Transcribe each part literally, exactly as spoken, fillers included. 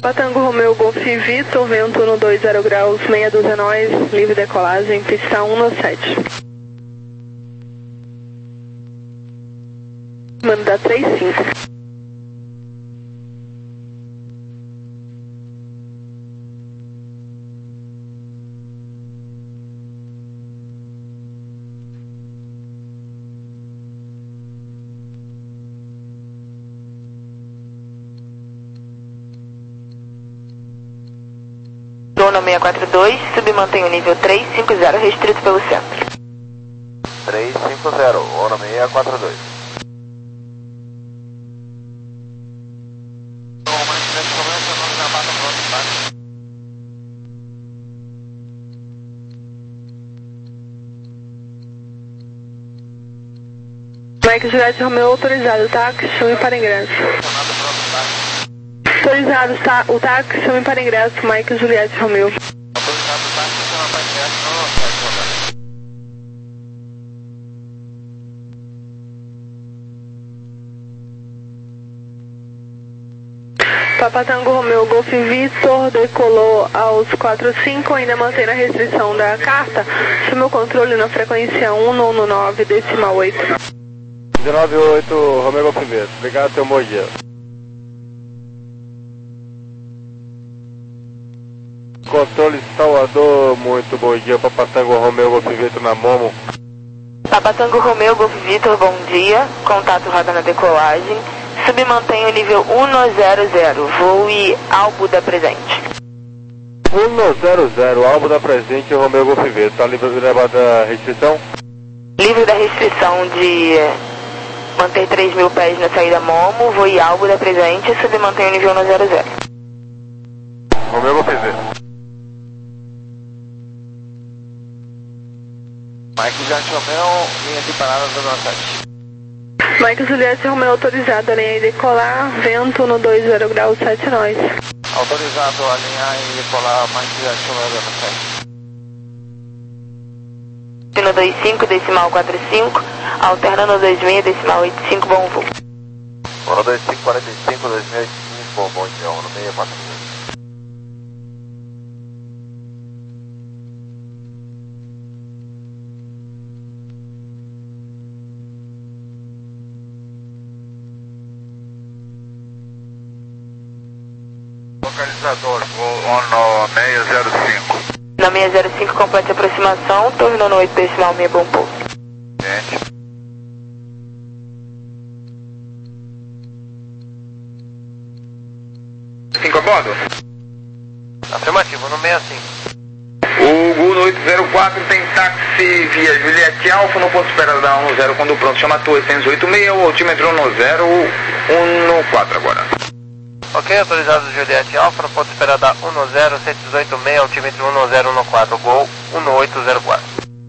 Tango Romeo Golf Vitor, vento no dois zero graus, meia dúzia nós, livre decolagem, pista um no sete. Manda três cinco. Dono seiscentos e quarenta e dois, submantém o nível trezentos e cinquenta, restrito pelo centro. trezentos e cinquenta, Ono seiscentos e quarenta e dois. Mike Juliette Romeo autorizado, táxi, chame para ingresso. Autorizado, tá, o táxi, chame para ingresso, Mike Juliette Romeo. Autorizado o táxi, chama para ingresso no site. Papa Tango Romeo Golf Vitor decolou aos quatro cinco, ainda mantém a restrição da carta. Chame o controle na frequência um no nove, decimal oito. dezenove oito, Romeo Golf Vitor. Obrigado, teu bom dia. Controle Salvador, muito bom dia, Papa Tango Romeo Golf Vitor na Momo. Papa Tango Romeo Golf Vitor, bom dia, contato roda na decolagem, submantém o nível cento, voe Albo da Presente. cento, Albo da Presente, Romeo Golf Vitor, tá livre de levar da restrição? Livre da restrição de manter três mil pés na saída Momo, voe Albo da Presente, submantém o nível cento. Romeo Golf Vitor. Mike Juliette Romeo, linha de parada do sete. Mike Juliette Romeo autorizado, alinhar e decolar, vento no dois zero graus, sete nós. Autorizado a alinhar e decolar, Mike Juliette Romeo do sete. No dois cinco, decimal quatro cinco, alterna no dois seis, decimal oito cinco, bom voo. Ono dois cinco quarenta e cinco, dois seis cinco, bom dia, Ono seiscentos e quarenta e dois. Localizador, Ono seiscentos e cinco. Na seiscentos e cinco, complete a aproximação, torno no oito, decimal seis, bom pouso. Gente. cinco a bordo? Afirmativo, no sessenta e cinco. O Gol no oito zero quatro tem táxi via Juliette Alfa no ponto de espera da um zero quando pronto, chama a Torre seis oito seis, o altímetro um zero um quatro agora. Ok, autorizado Juliette Alfa no ponto de espera da um zero sete oito seis, altímetro um zero um quatro, Gol um oito zero quatro.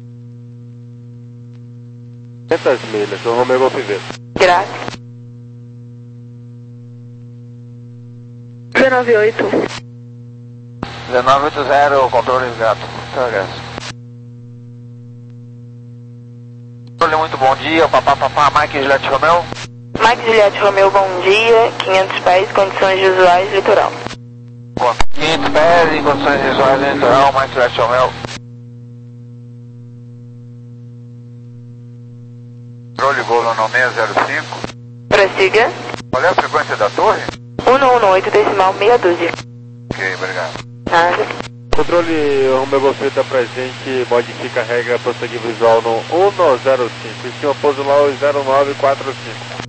quinhentas milhas, o Romeo Golf Vitor. Graças. dezenove oito. dezenove oitenta, controle gato. Tá, graças. Controle, muito bom dia, papá, papá, Mike Juliette Romeo. Mike Juliette Romeo, bom dia, quinhentos pés, condições visuais, litoral. quinhentos pés em condições visuais no litoral, Mike Juliette Romeo. Controle Gol no seiscentos e cinco. Prossiga. Qual é a frequência da torre? cento e dezenove, decimal meia dúzia. Ok, obrigado. Nada. Controle Romeo Golf Vitor presente, modifica a regra prosseguir visual no cento e cinco. Em cima, pouso lá o zero nove quatro cinco.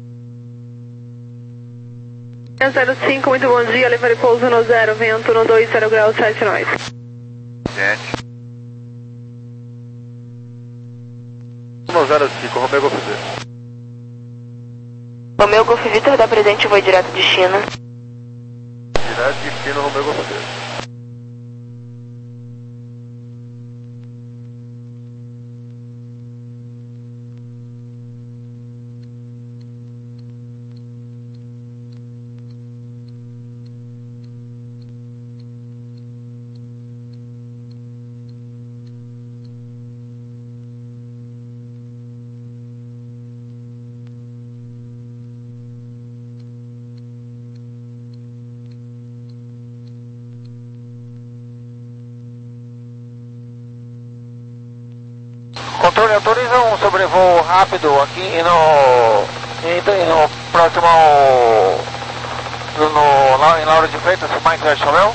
zero cinco, muito bom dia, levar pouso no zero, vento no dois zero graus, sete nós. Gente. cento e cinco, Romeo Golf Vitor. Romeo Golf Vitor da Presente, voe direto de China. Direto de China, Romeo Golf Vitor. controle, autoriza um sobrevoo rápido aqui no, no próximo ao, no, no, em Lauro de Freitas, Mike Juliette Romeo.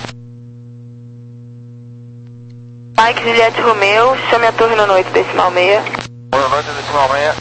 Mike Juliette Romeo, chame a torre no oito decimal meia. No oito decimal meia.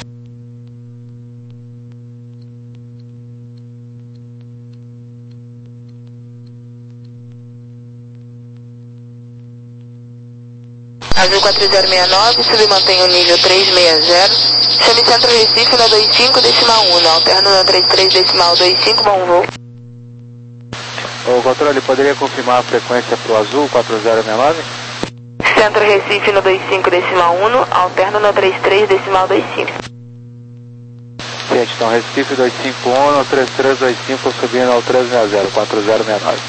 Azul quatro zero seis nove, submantenha o nível três seis zero. Chame Centro Recife na vinte e cinco decimal um, alterno na trinta e três decimal vinte e cinco, bom voo. O controle, poderia confirmar a frequência para o Azul quatro zero seis nove? Centro Recife no vinte e cinco decimal um, alterno na trinta e três decimal vinte e cinco. Gente, então Recife dois cinco um, no três três dois cinco, subindo ao três seis zero, quatro zero seis nove.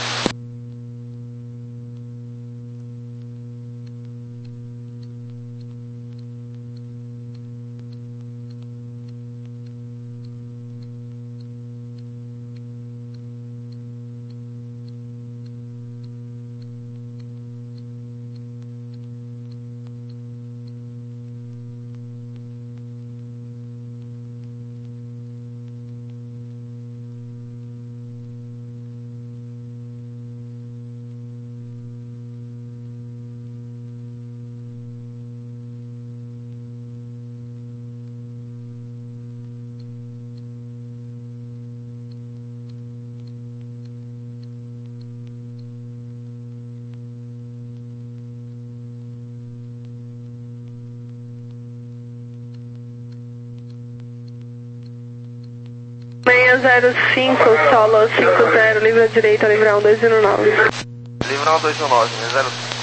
seis zero cinco, solo cinco zero, livre à direita, livrão dois zero nove. Livrão dois zero nove, seis zero cinco.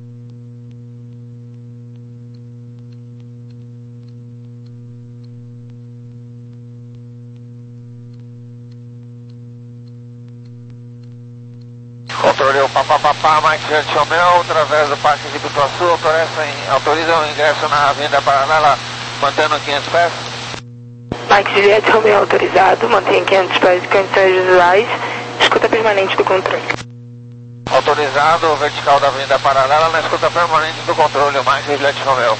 Controle o papapá, Mike Juliette Romeo, através do Parque de Bituaçu, autoriza, autoriza o ingresso na Avenida Paralela, mantendo quinhentos pés. Mike Juliette Romeo autorizado, mantenha quinhentos pés de condições visuais, escuta permanente do controle. Autorizado, vertical da Avenida Paralela, na escuta permanente do controle, Mike Juliette Romeo.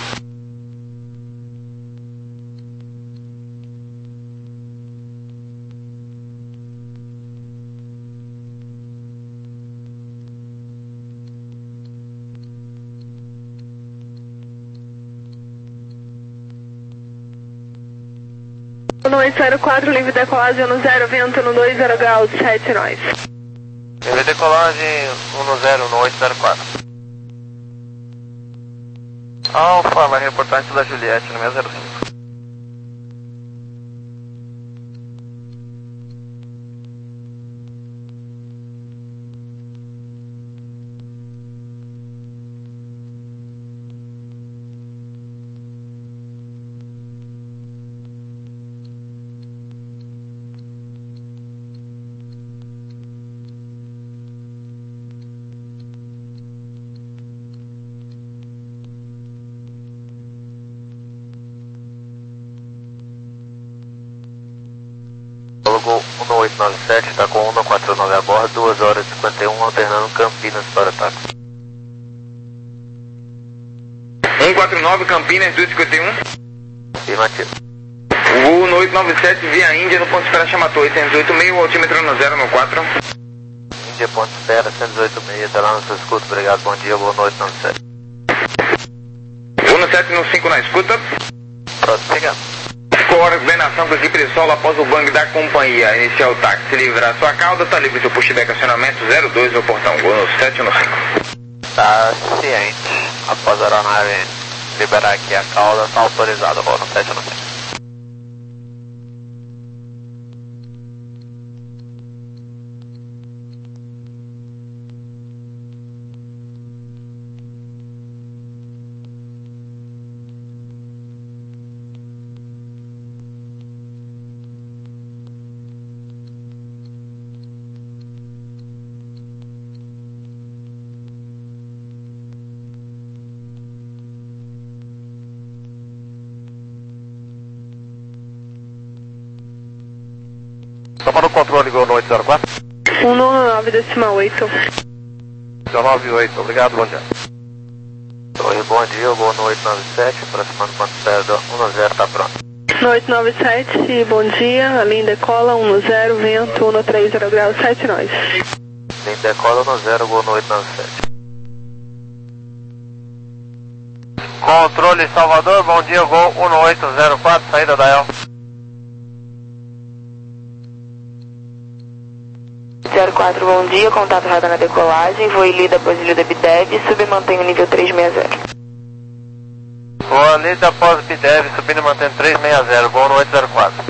No oito zero quatro, livre decolagem no zero, vento no dois zero graus, sete nós. Livre decolagem um zero no oito zero quatro. Alfa, vai reportagem da Juliette no seis zero cinco. Gol um oito nove sete, está com um quatro nove a bordo, duas horas e cinquenta e um, alternando Campinas para ataque. um quatro nove Campinas, duas cinquenta e um. Afirmativo. Gol no oito nove sete, via Índia, no ponto de espera chamatou oitocentos e oito meio, altímetro no zero no quatro. Índia, ponto de espera, cento e oito meio, está lá no seu escudo, obrigado, bom dia, gol no oito nove sete. Gol no sete no cinco na escuta. Próximo chegando. Coordenação com a equipe de solo após o bang da companhia. Iniciar o táxi, livrar sua cauda, tá livre seu pushback acionamento zero dois no portão, gol no sete no cinco. Tá ciente, após a aeronave liberar aqui a cauda, tá autorizado, gol no sete no cinco. Toma no controle, gol no oito zero quatro. um nove decimal oito. dezenove oito, obrigado, bom dia. Oi, bom dia, vou no oito nove sete, aproximando ponto zero um zero, tá pronto. No oito nove sete, bom dia, a linha decola um zero, vento um três zero graus, sete nós. Linha decola um zero, vou no oito nove sete. Controle Salvador, bom dia, voo um oito zero quatro, saída da El. zero quatro, bom dia, contato radar na decolagem, voo Ilida após Ilida Bidev, submantém o nível três seis zero. Voo Ilida após Bidev, subindo e mantendo três seis zero, voo no oito zero quatro.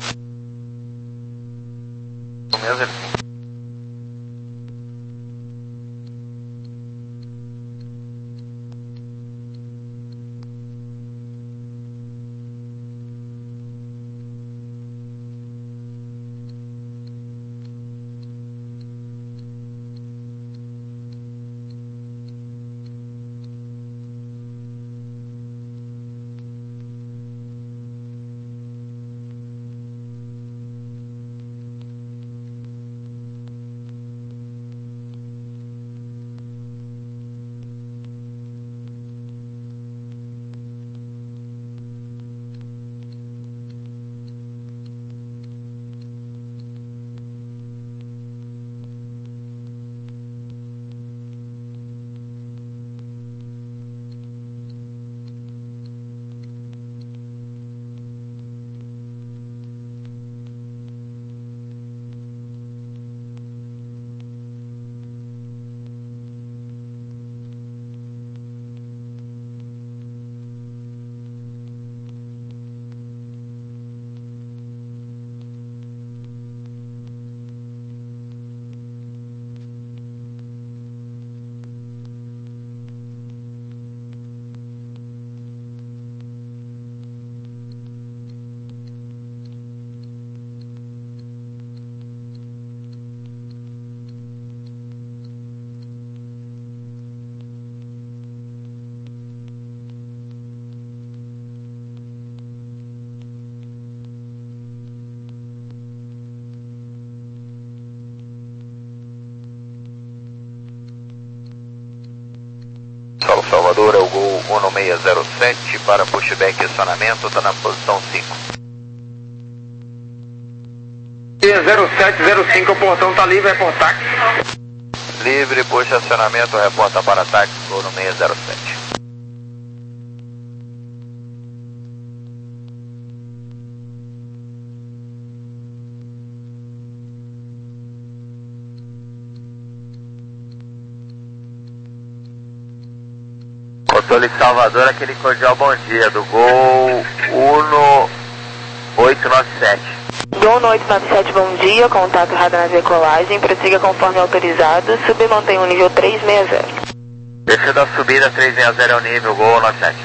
Solo Salvador, é o Gol um seis zero sete para pushback e acionamento, está na posição cinco. zero sete zero cinco, o portão está livre, reporta táxi. Livre, puxa acionamento, reporta para táxi, Gol um seis zero sete. Controle Salvador, aquele cordial bom dia, do Gol um oito nove sete. Gol oito nove sete, bom dia, contato radar na decolagem, prossiga conforme autorizado, submantém o nível três seis zero. Desceu da subida, três seis zero é o nível, Gol nove sete.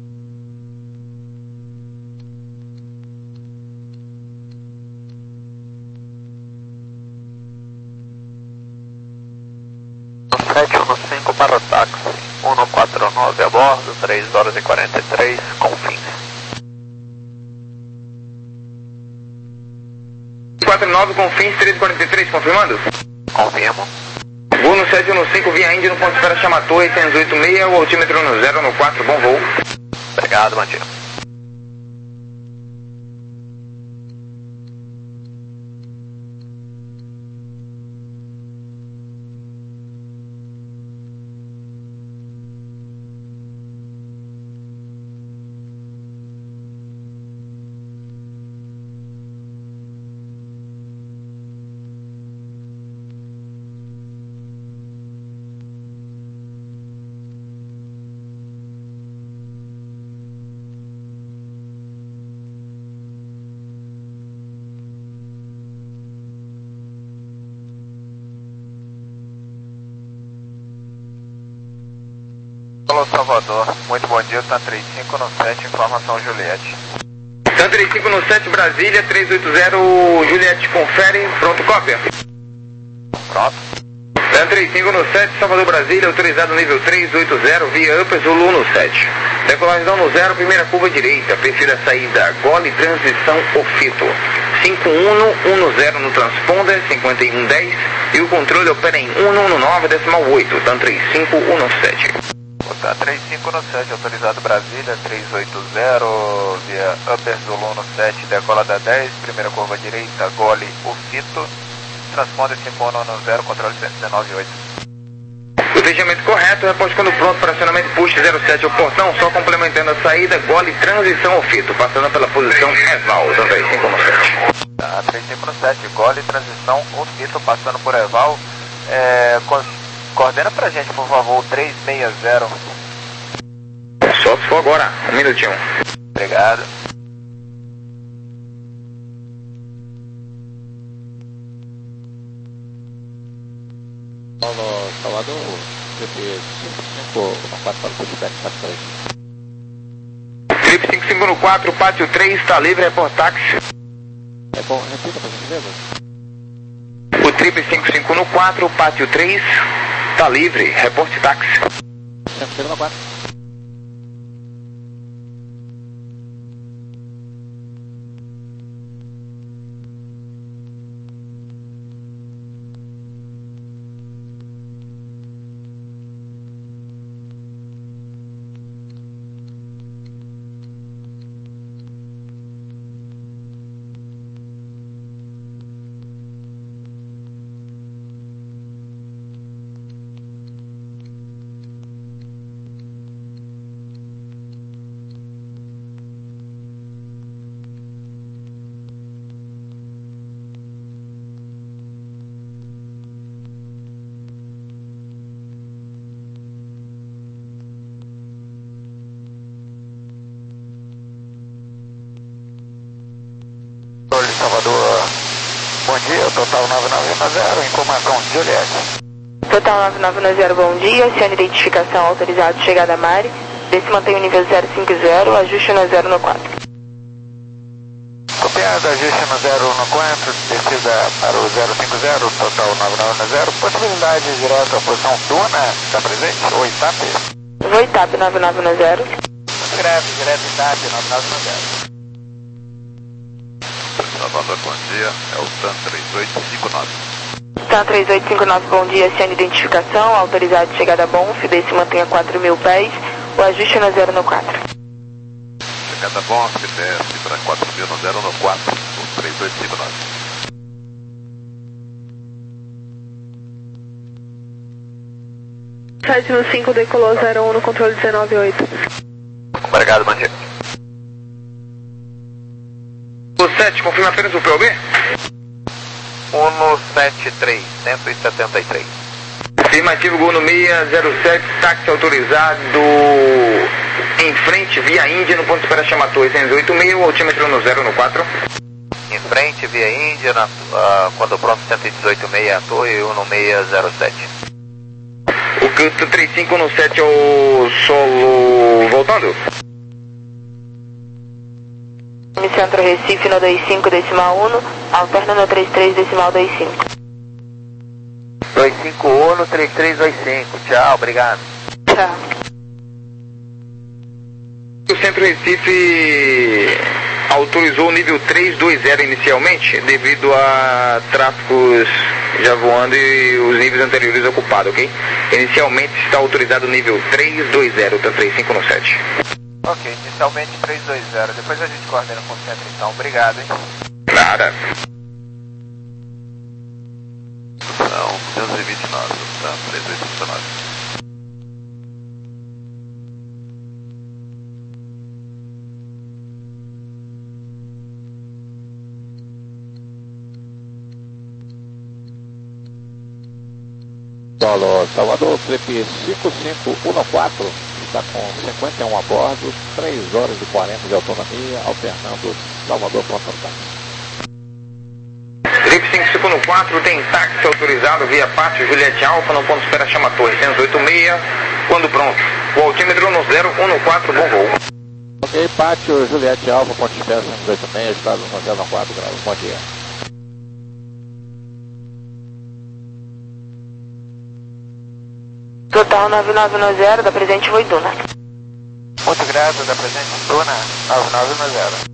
sete um cinco para o táxi, um quatro nove a bordo, três horas e quarenta e três, confins. quatro nove, confins, três e quarenta e três, confirmando? Confirmo. Voo no sete um cinco, via Índia, no ponto de espera Chamatou, oitocentos e oitenta e seis, o altímetro no zero no quatro, bom voo. Obrigado, bom dia. Alô Salvador, muito bom dia, tá três cinco no sete, informação Juliette. Tá três cinco no sete, Brasília, três oito zero, Juliette, confere, pronto, cópia. Pronto. Tá três cinco no sete, Salvador, Brasília, autorizado nível três oito zero, via Upper Zulu no sete. Decolagem no zero, primeira curva direita, perfil da saída, gole, transição, ofito. cinco um um zero no transponder, cinquenta e um dez, e o controle opera em um um nove decimal oito, tá três cinco um sete. Tá, três cinco no sete, autorizado Brasília, três oito zero, via Upper Zulu no sete, decola da dez, primeira curva direita, gole o fito, transponder cinco um no zero, controle cento e dezenove oito. O atendimento correto, reposte quando pronto para acionamento, push zero sete ao portão, só complementando a saída, gole transição ao fito, passando pela posição Eval, então três cinco no sete. Tá, três cinco no sete, gole transição ao fito, passando por Eval, é, co coordena pra gente, por favor, três seis zero. Só se for agora, um minutinho. Obrigado. Paulo Salvador, T P cinco cinco no quatro para o pushback, pátio três. Trip cinco cinco no quatro, pátio três, está livre, report táxi. É bom, repita por gentileza. O Trip cinco cinco no quatro, pátio três, está livre, reporte táxi. cinco cinco no quatro. Salvador, bom dia, total nove nove zero, informação Juliette. Total nove nove zero, bom dia, senhor identificação autorizado, chegada a Mari, desce mantém o nível zero cinco zero, ajuste no zero no quatro. Copiado, ajuste no zero no quatro, descida para o zero cinco zero, total nove nove zero, possibilidade direta à posição Duna, está presente, ou Itap? Vou Itap nove nove zero. Greve, direto Itap nove nove zero. Salvador, bom dia, é o TAN três oito cinco nove. TAN três oito cinco nove, bom dia, senhor identificação, autorizado chegada a Bonf, desce mantém a quatro mil pés, o ajuste no zero no quatro. Chegada Bonf, desce para quatro mil no zero no quatro, o três oito cinco nove. sete no cinco, decolou zero um no controle dezenove oito. Obrigado, bom dia. O sete, confirma apenas o P O B? um sete três, cento e setenta e três. Afirmativo, Gol no seis zero sete, táxi autorizado em frente, via Índia, no ponto de espera chama Torre cento e oito mil, altímetro no zero no quatro. Em frente, via Índia, na, uh, quando pronto cento e dezoito meio a Torre, um seis zero sete. O canto três cinco no sete é o solo voltando? Centro Recife no dois cinco decimal um, alterna no trinta e três decimal vinte e cinco. dois cinco um no trinta e três vinte e cinco, tchau, obrigado. Tchau. O Centro Recife autorizou o nível três dois zero inicialmente, devido a tráficos já voando e os níveis anteriores ocupados, ok? Inicialmente está autorizado o nível três dois zero, tá três cinco no sete. Ok, inicialmente três dois zero, depois a gente coordena com o centro então, obrigado, hein? Nada. São duzentos e vinte e nove, tá, três oito cinco nove. Paulo Salvador, Trip cinco cinco um quatro, está com cinquenta e um a bordo, três horas e quarenta de autonomia, alternando Salvador Ponta Táxi. Trip cinco cinco no quatro, tem táxi autorizado via Pátio Juliette Alfa, no ponto de espera chama Torre cento e oito seis, quando pronto. O altímetro no zero um no quatro, bom voo. Ok, Pátio Juliette Alfa, ponto de espera cento e oito seis, estado no zero quatro graus, bom dia. Total nove nove zero, da presente Voi Duna. Muito grato, da presente Duna, nove nove zero.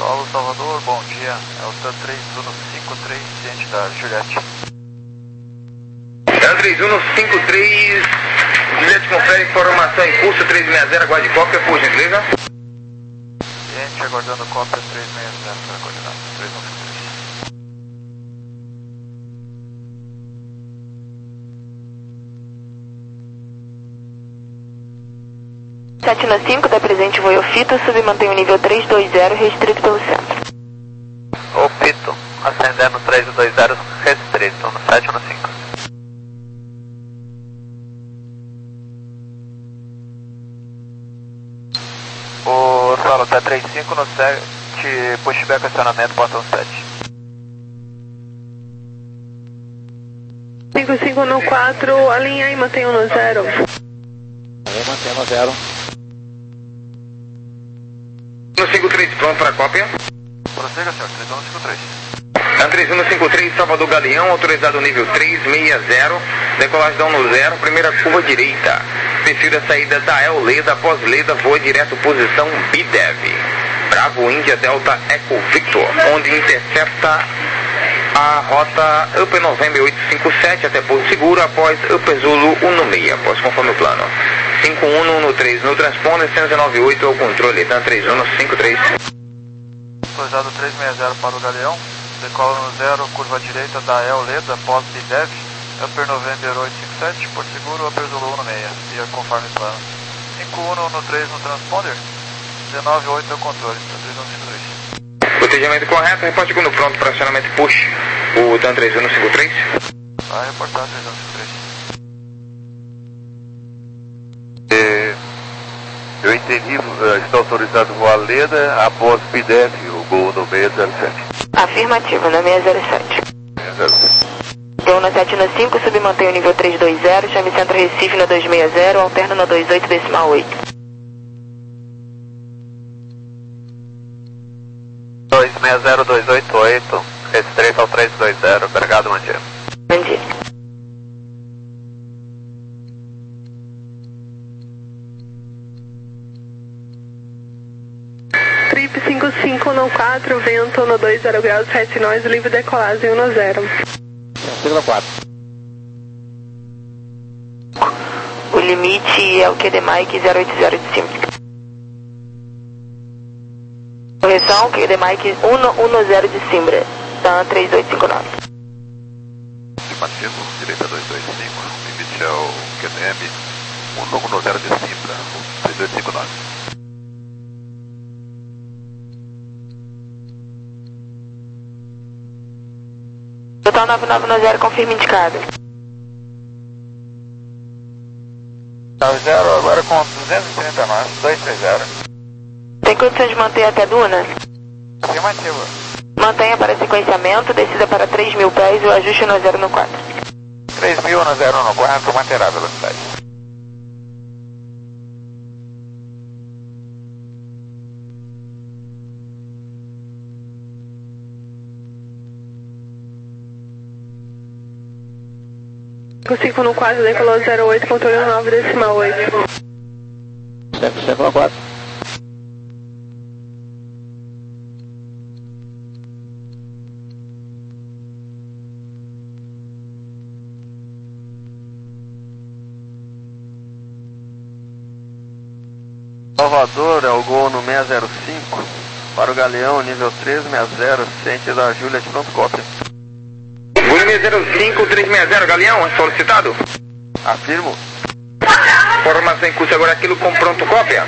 Paulo, Salvador, bom dia. É o TAN três um cinco três, ciente da Juliette. TAN três um cinco três, Juliette confere informação em curso três seis zero, aguarde cópia, por gentileza. Ciente, aguardando cópia três seis zero para coordenar, três um cinco três. sete no cinco, da presente voo Ofito, submantém o nível três dois zero, restrito pelo centro. Ofito, ascendendo três dois zero, restrito, no sete no cinco. O solo T trinta e cinco no sete, pushback acionamento, portão sete. cinco cinco no quatro, alinha e mantém um no zero. Aí mantém no zero. No cinco três, pronto para cópia. Prossiga, senhor, três um cinco três. TAN três um cinco três, Salvador Galeão, autorizado nível três seis zero, decolagem no zero, primeira curva direita. Perfil da saída da El Leda, após Leda, voa direto posição B D E V. Bravo Índia Delta Eco Victor, onde intercepta a rota Upper November oito cinco sete até Porto Seguro, após Upper Zulu um no seis, após conforme o plano. cinco um no três no transponder, cento e noventa e oito ao controle, TAN três um cinco três. Autorizado três seis zero para o Galeão, decola no zero, curva direita da El Leda, pós B D E V, Upper November oito cinco sete, Porto Seguro, Upper Zulu um no seis, e conforme o plano. cinco um no três no transponder, dezenove oito ao controle, TAN três um cinco três. Procedimento correto, reporte quando pronto para acionamento push, o TAN três um cinco três. Vai reportar três um cinco três. É, eu entendi, está autorizado voar Leda após B D E V, o gol no seis zero sete. Afirmativo, no seis zero sete. seis zero sete. Deu no sete no cinco, submantém o nível três dois zero, chame centro Recife no dois seis zero, alterno no dois oito decimal oito. dois seis zero dois oito oito, restrito ao três dois zero, obrigado, bom dia. Bom dia. Trip cinco cinco no quatro, vento no dois zero graus, sete nós, livre decolagem um no zero. Sigla quatro. O limite é o Q D Mike zero oito zero de cima. Correção, Q D Mike um zero de Simbra, TAN três dois cinco nove. Afirmativo, direita dois dois cinco, limite é o Q D M um zero de Simbra, três dois cinco nove. Total nove nove nove zero, confirma indicado. nove zero agora com duzentos e trinta nós, dois três zero. Tem condições de manter até Duna? Afirmativo. Mantenha para sequenciamento, descida para três mil pés e o ajuste no zero no quatro. três mil no zero no quatro, manterá a velocidade. cinco cinco no quatro, decolou zero oito, controle nove decimal oito. Sigla quatro. Salvador é o gol no seis zero cinco, para o Galeão, nível três seis zero, ciente da Juliette, pronto, cópia. Gol seis zero cinco, três seis zero, Galeão, é solicitado. Afirmo. Formação em curso agora aquilo com pronto cópia.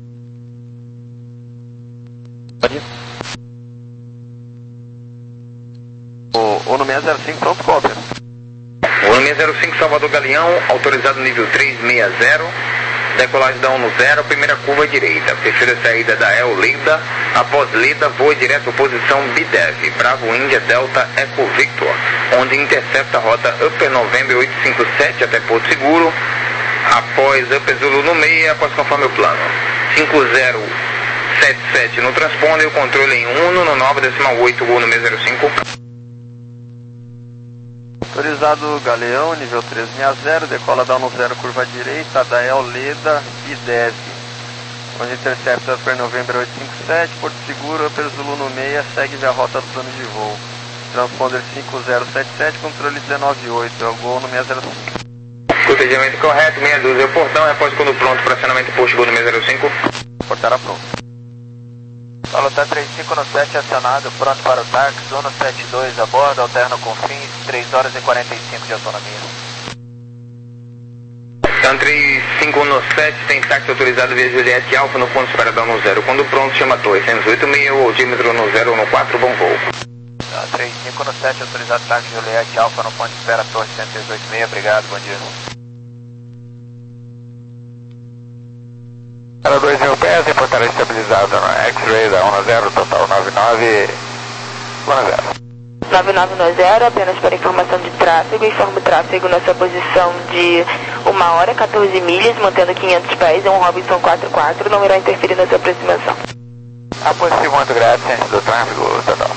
Pode ir. O, o no seis zero cinco, pronto, cópia. O seis zero cinco, Salvador Galeão, autorizado nível três seis zero, decolagem da um no zero, primeira curva direita. Perfil da saída da El Leda, após Leda, voa direto posição B D E V, Bravo Índia Delta Eco Victor, onde intercepta a rota Upper November oito cinco sete até Porto Seguro, após Upper Zulu no meio, após conforme o plano. cinco zero sete sete no transponder, o controle em um no nove decimal oito, gol no seis zero cinco. Autorizado Galeão, nível três seis zero, decola da um no zero, curva direita, da El Leda, B D E V. Onde Interceptor para November oito cinco sete, Porto Seguro, Upper Zulu no meia, segue via rota do plano de voo. Transponder cinco zero sete sete, controle dezenove oito, é o gol no seis zero cinco. Protegimento correto, meia dúzia, o portão, repórter quando pronto para acionamento posto gol no seis zero cinco. Portará pronto. Solo três cinco no sete acionado, pronto para o táxi, um sete dois a bordo, alterno com fins, três horas e quarenta e cinco de autonomia. Então três cinco no sete, tem táxi autorizado via Juliette Alfa no ponto de espera no zero. Quando pronto, chama Torre seis oito seis, o altímetro no zero no quatro, bom voo. três cinco no sete, autorizado táxi Juliette Alfa no ponto de espera Torre seis oito seis, obrigado, bom dia. Para dois mil pés, reportar estabilizado no X-Ray da um zero, total nove nove, um zero. nove nove nove zero, apenas para informação de tráfego, informo o tráfego na sua posição de uma hora, quatorze milhas, mantendo quinhentos pés, é um Robinson quatro quatro, não irá interferir na sua aproximação. A positivo, muito graças, do tráfego total.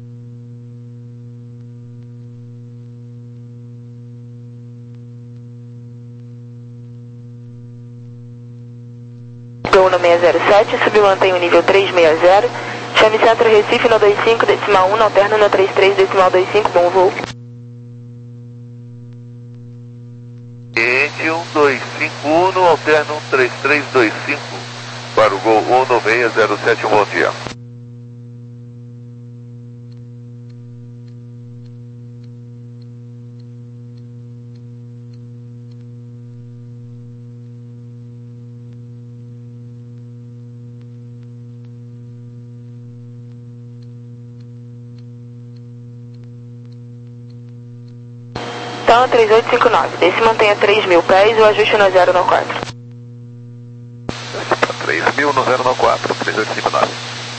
Gol no seis zero sete, submantém o nível três seis zero, chame Centro Recife no dois cinco, decimal um, alterno no trinta e três, decimal vinte e cinco, bom voo. Ente um dois cinco um, alterno um três três dois cinco, para o gol um no seis zero sete, um bom dia. Então, três oito cinco nove, desse mantenha três mil pés, o ajuste no zero no quatro. três mil no zero no quatro, três oito cinco nove.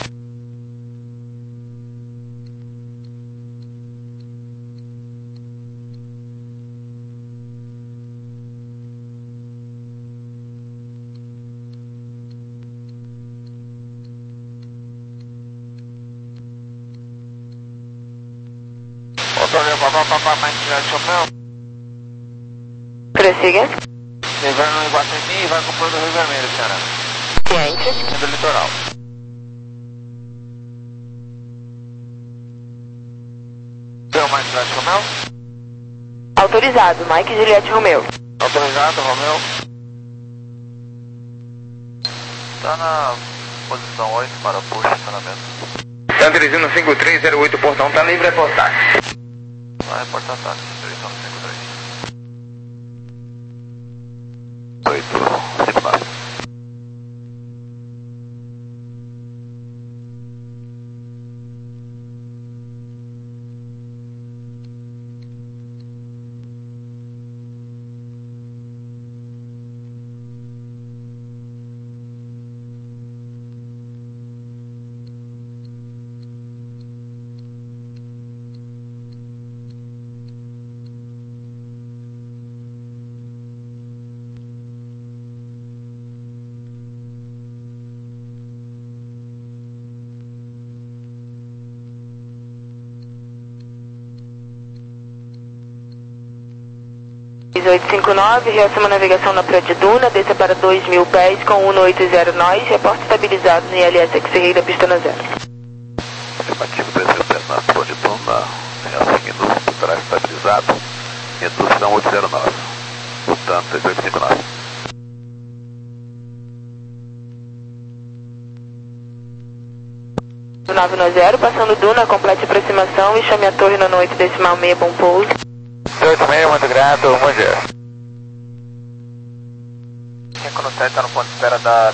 Motor, papá, papá, mais chapéu. Prossiga. Inverno no Iguatemi e vai comprando o Rio Vermelho, senhora. Ciente. Sendo litoral. Deu mais atrás, Romeu? Autorizado, Mike Juliette Romeu. Autorizado, Romeu. Está na posição oito para push acionamento. Então três um cinco três zero oito, portão tá livre, é portar. Vai reportar táxi, três um cinco três. oito cinco nove. três oito cinco nove, reação a navegação na Praia de Duna, desça para dois mil pés com um oito zero nós, reporte estabilizado no I L S X-Ray da pista no zero. Afirmativo, dois mil pés na Praia de Duna, reação indústria, portará estabilizado, indústria oito zero nove, portanto, três oito cinco nove. nove nove zero, passando Duna, complete aproximação e chame a torre no oito decimal seis, bom pouso. oito seis, muito grato, bom dia. cinco no sete está no ponto de espera da